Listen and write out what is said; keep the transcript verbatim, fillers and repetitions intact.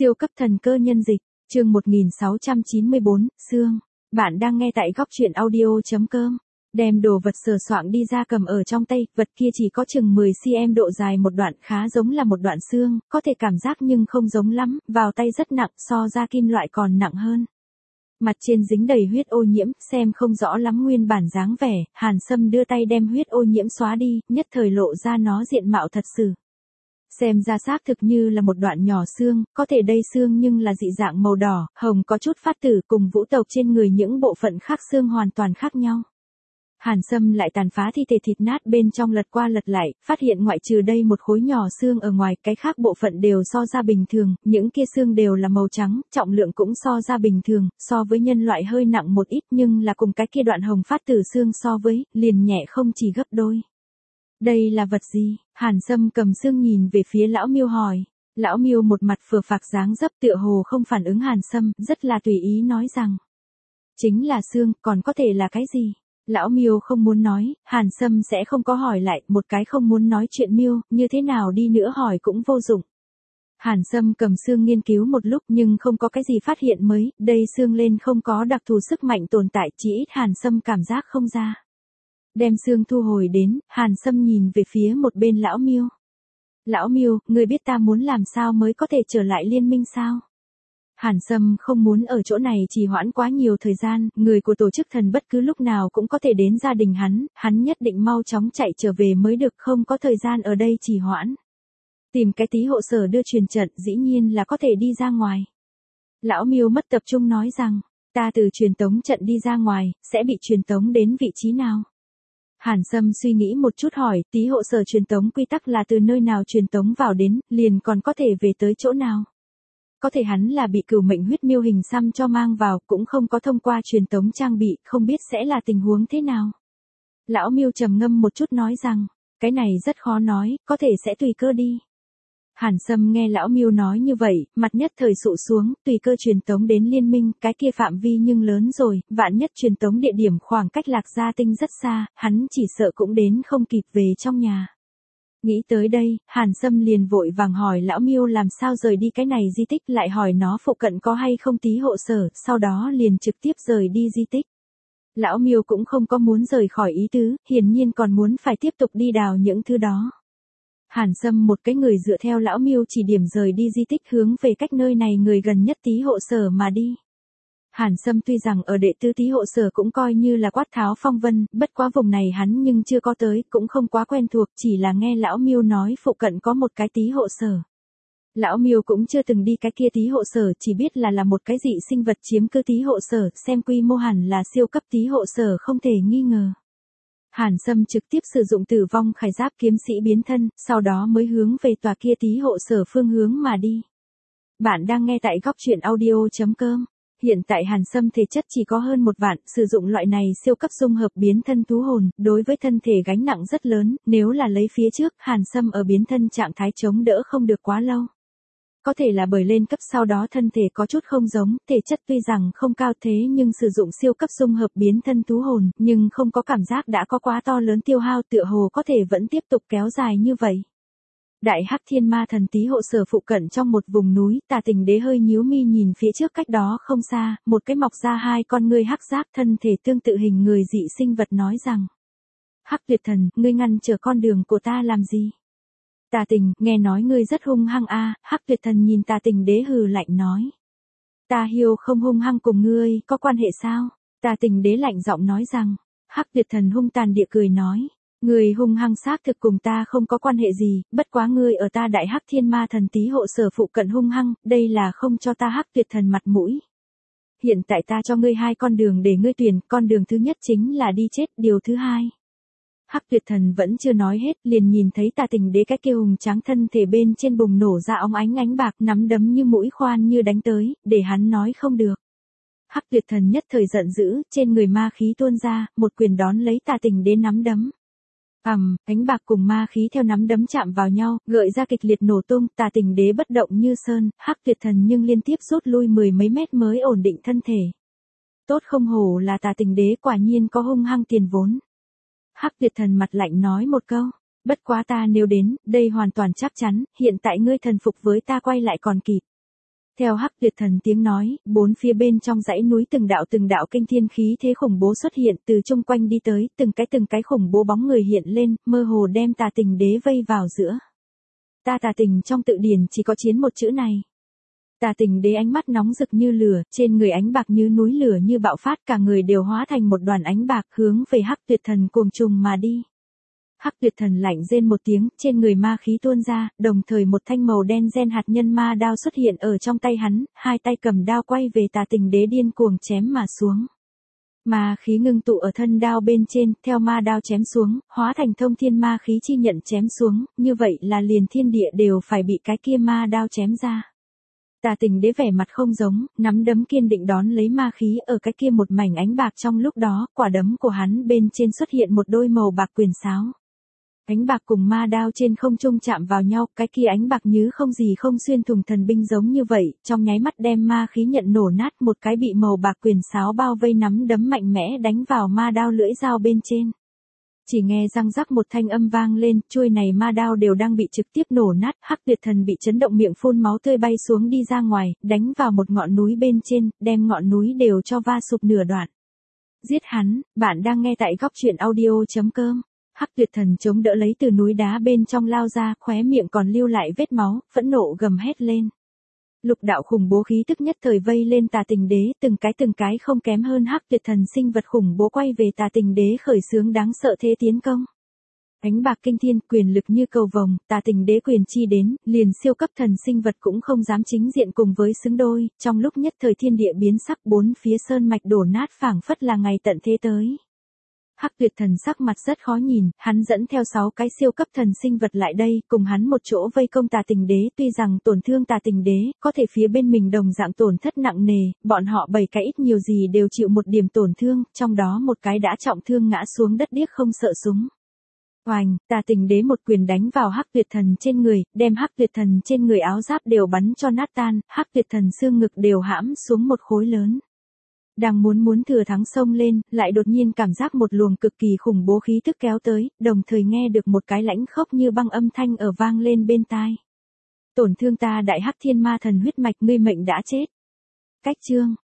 Siêu cấp thần cơ nhân dịch, chương một nghìn sáu trăm chín mươi bốn, Sương. Bạn đang nghe tại góc truyện audio chấm com. Đem đồ vật sờ soạng đi ra cầm ở trong tay, vật kia chỉ có chừng mười xăng-ti-mét độ dài, một đoạn khá giống là một đoạn xương, có thể cảm giác nhưng không giống lắm, vào tay rất nặng, so ra kim loại còn nặng hơn. Mặt trên dính đầy huyết ô nhiễm, xem không rõ lắm nguyên bản dáng vẻ, Hàn Sâm đưa tay đem huyết ô nhiễm xóa đi, nhất thời lộ ra nó diện mạo thật sự. Xem ra xác thực như là một đoạn nhỏ xương, có thể đây xương nhưng là dị dạng màu đỏ, hồng có chút phát tử, cùng vũ tộc trên người những bộ phận khác xương hoàn toàn khác nhau. Hàn Sâm lại tàn phá thi thể thịt nát bên trong lật qua lật lại, phát hiện ngoại trừ đây một khối nhỏ xương ở ngoài, cái khác bộ phận đều so ra bình thường, những kia xương đều là màu trắng, trọng lượng cũng so ra bình thường, so với nhân loại hơi nặng một ít, nhưng là cùng cái kia đoạn hồng phát tử xương so với, liền nhẹ không chỉ gấp đôi. Đây là vật gì? Hàn Sâm cầm xương nhìn về phía lão Miêu hỏi. Lão Miêu một mặt phờ phạc dáng dấp tựa hồ không phản ứng Hàn Sâm, rất là tùy ý nói rằng. Chính là xương, còn có thể là cái gì? Lão Miêu không muốn nói, Hàn Sâm sẽ không có hỏi lại, một cái không muốn nói chuyện Miêu, như thế nào đi nữa hỏi cũng vô dụng. Hàn Sâm cầm xương nghiên cứu một lúc nhưng không có cái gì phát hiện mới, đây xương lên không có đặc thù sức mạnh tồn tại, chỉ ít Hàn Sâm cảm giác không ra. Đem xương thu hồi đến, Hàn Sâm nhìn về phía một bên lão Miêu. Lão Miêu, người biết ta muốn làm sao mới có thể trở lại liên minh sao? Hàn Sâm không muốn ở chỗ này trì hoãn quá nhiều thời gian, người của tổ chức thần bất cứ lúc nào cũng có thể đến gia đình hắn, hắn nhất định mau chóng chạy trở về mới được, không có thời gian ở đây trì hoãn. Tìm cái tí hộ sở đưa truyền trận, dĩ nhiên là có thể đi ra ngoài. Lão Miêu mất tập trung nói rằng, ta từ truyền tống trận đi ra ngoài, sẽ bị truyền tống đến vị trí nào? Hàn Sâm suy nghĩ một chút hỏi, tí hộ sở truyền tống quy tắc là từ nơi nào truyền tống vào đến, liền còn có thể về tới chỗ nào? Có thể hắn là bị cửu mệnh huyết miêu hình xăm cho mang vào, cũng không có thông qua truyền tống trang bị, không biết sẽ là tình huống thế nào. Lão Miêu trầm ngâm một chút nói rằng, cái này rất khó nói, có thể sẽ tùy cơ đi. Hàn Sâm nghe lão Miêu nói như vậy, mặt nhất thời sụ xuống, tùy cơ truyền tống đến liên minh, cái kia phạm vi nhưng lớn rồi, vạn nhất truyền tống địa điểm khoảng cách Lạc Gia Tinh rất xa, hắn chỉ sợ cũng đến không kịp về trong nhà. Nghĩ tới đây, Hàn Sâm liền vội vàng hỏi lão Miêu làm sao rời đi cái này di tích, lại hỏi nó phụ cận có hay không tí hộ sở, sau đó liền trực tiếp rời đi di tích. Lão Miêu cũng không có muốn rời khỏi ý tứ, hiển nhiên còn muốn phải tiếp tục đi đào những thứ đó. Hàn Sâm một cái người dựa theo lão Miêu chỉ điểm rời đi di tích hướng về cách nơi này người gần nhất tí hộ sở mà đi. Hàn Sâm tuy rằng ở đệ tứ tí hộ sở cũng coi như là quát tháo phong vân, bất quá vùng này hắn nhưng chưa có tới, cũng không quá quen thuộc, chỉ là nghe lão Miêu nói phụ cận có một cái tí hộ sở. Lão Miêu cũng chưa từng đi cái kia tí hộ sở, chỉ biết là là một cái dị sinh vật chiếm cứ tí hộ sở, xem quy mô hẳn là siêu cấp tí hộ sở không thể nghi ngờ. Hàn Sâm trực tiếp sử dụng tử vong khải giáp kiếm sĩ biến thân, sau đó mới hướng về tòa kia tí hộ sở phương hướng mà đi. Bạn đang nghe tại góc truyện audio chấm com. Hiện tại Hàn Sâm thể chất chỉ có hơn một vạn, sử dụng loại này siêu cấp dung hợp biến thân thú hồn, đối với thân thể gánh nặng rất lớn, nếu là lấy phía trước, Hàn Sâm ở biến thân trạng thái chống đỡ không được quá lâu. Có thể là bởi lên cấp sau đó thân thể có chút không giống, thể chất tuy rằng không cao thế nhưng sử dụng siêu cấp dung hợp biến thân thú hồn, nhưng không có cảm giác đã có quá to lớn tiêu hao, tựa hồ có thể vẫn tiếp tục kéo dài như vậy. Đại Hắc Thiên Ma Thần tí hộ sở phụ cận trong một vùng núi, Tà Tình Đế hơi nhíu mi nhìn phía trước cách đó không xa, một cái mọc ra hai con ngươi hắc giác thân thể tương tự hình người dị sinh vật nói rằng. Hắc Tuyệt Thần, ngươi ngăn trở con đường của ta làm gì? Tà Tình, nghe nói ngươi rất hung hăng a. Hắc Tuyệt Thần nhìn Tà Tình Đế hừ lạnh nói. Ta hiêu không hung hăng cùng ngươi, có quan hệ sao? Tà Tình Đế lạnh giọng nói rằng. Hắc Tuyệt Thần hung tàn địa cười nói. Ngươi hung hăng xác thực cùng ta không có quan hệ gì, bất quá ngươi ở ta Đại Hắc Thiên Ma Thần tí hộ sở phụ cận hung hăng, đây là không cho ta Hắc Tuyệt Thần mặt mũi. Hiện tại ta cho ngươi hai con đường để ngươi tuyển, con đường thứ nhất chính là đi chết, điều thứ hai. Hắc Tuyệt Thần vẫn chưa nói hết, liền nhìn thấy Tà Tình Đế cái kia hùng tráng thân thể bên trên bùng nổ ra óng ánh ánh bạc, nắm đấm như mũi khoan như đánh tới, để hắn nói không được. Hắc Tuyệt Thần nhất thời giận dữ, trên người ma khí tuôn ra, một quyền đón lấy Tà Tình Đế nắm đấm. Ầm, ánh bạc cùng ma khí theo nắm đấm chạm vào nhau, gợi ra kịch liệt nổ tung, Tà Tình Đế bất động như sơn, Hắc Tuyệt Thần nhưng liên tiếp rút lui mười mấy mét mới ổn định thân thể. Tốt không hổ là Tà Tình Đế, quả nhiên có hung hăng tiền vốn. Hắc Tuyệt Thần mặt lạnh nói một câu, bất quá ta nếu đến, đây hoàn toàn chắc chắn, hiện tại ngươi thần phục với ta quay lại còn kịp. Theo Hắc Tuyệt Thần tiếng nói, bốn phía bên trong dãy núi từng đạo từng đạo kinh thiên khí thế khủng bố xuất hiện từ chung quanh đi tới, từng cái từng cái khủng bố bóng người hiện lên, mơ hồ đem Tà Tình Đế vây vào giữa. Ta Tà Tình trong tự điển chỉ có chiến một chữ này. Tà Tình Đế ánh mắt nóng rực như lửa, trên người ánh bạc như núi lửa như bạo phát, cả người đều hóa thành một đoàn ánh bạc hướng về Hắc Tuyệt Thần cuồng trùng mà đi. Hắc Tuyệt Thần lạnh rên một tiếng, trên người ma khí tuôn ra, đồng thời một thanh màu đen gen hạt nhân ma đao xuất hiện ở trong tay hắn, hai tay cầm đao quay về Tà Tình Đế điên cuồng chém mà xuống. Ma khí ngưng tụ ở thân đao bên trên, theo ma đao chém xuống, hóa thành thông thiên ma khí chi nhận chém xuống, như vậy là liền thiên địa đều phải bị cái kia ma đao chém ra. Tà Tình Đế vẻ mặt không giống, nắm đấm kiên định đón lấy ma khí ở cái kia một mảnh ánh bạc trong lúc đó, quả đấm của hắn bên trên xuất hiện một đôi màu bạc quyền sáo. Ánh bạc cùng ma đao trên không trung chạm vào nhau, cái kia ánh bạc như không gì không xuyên thủng thần binh giống như vậy, trong nháy mắt đem ma khí nhận nổ nát, một cái bị màu bạc quyền sáo bao vây nắm đấm mạnh mẽ đánh vào ma đao lưỡi dao bên trên. Chỉ nghe răng rắc một thanh âm vang lên, chuôi này ma đao đều đang bị trực tiếp nổ nát, Hắc Tuyệt Thần bị chấn động miệng phun máu tươi bay xuống đi ra ngoài, đánh vào một ngọn núi bên trên, đem ngọn núi đều cho va sụp nửa đoạn. Giết hắn, bạn đang nghe tại góc truyện audio chấm com. Hắc Tuyệt Thần chống đỡ lấy từ núi đá bên trong lao ra, khóe miệng còn lưu lại vết máu, phẫn nộ gầm hét lên. Lục đạo khủng bố khí tức nhất thời vây lên Tà Tình Đế, từng cái từng cái không kém hơn Hắc Tuyệt Thần sinh vật khủng bố quay về Tà Tình Đế khởi xướng đáng sợ thế tiến công. Ánh bạc kinh thiên, quyền lực như cầu vồng, Tà Tình Đế quyền chi đến, liền siêu cấp thần sinh vật cũng không dám chính diện cùng với xứng đôi, trong lúc nhất thời thiên địa biến sắc, bốn phía sơn mạch đổ nát phảng phất là ngày tận thế tới. Hắc Tuyệt Thần sắc mặt rất khó nhìn, hắn dẫn theo sáu cái siêu cấp thần sinh vật lại đây, cùng hắn một chỗ vây công Tà Tình Đế, tuy rằng tổn thương Tà Tình Đế, có thể phía bên mình đồng dạng tổn thất nặng nề, bọn họ bảy cái ít nhiều gì đều chịu một điểm tổn thương, trong đó một cái đã trọng thương ngã xuống đất điếc không sợ súng. Oành, Tà Tình Đế một quyền đánh vào Hắc Tuyệt Thần trên người, đem Hắc Tuyệt Thần trên người áo giáp đều bắn cho nát tan, Hắc Tuyệt Thần xương ngực đều hãm xuống một khối lớn. Đang muốn muốn thừa thắng xông lên, lại đột nhiên cảm giác một luồng cực kỳ khủng bố khí tức kéo tới, đồng thời nghe được một cái lãnh khốc như băng âm thanh ở vang lên bên tai. Tổn thương ta Đại Hắc Thiên Ma Thần huyết mạch, ngươi mệnh đã chết. Cách chương,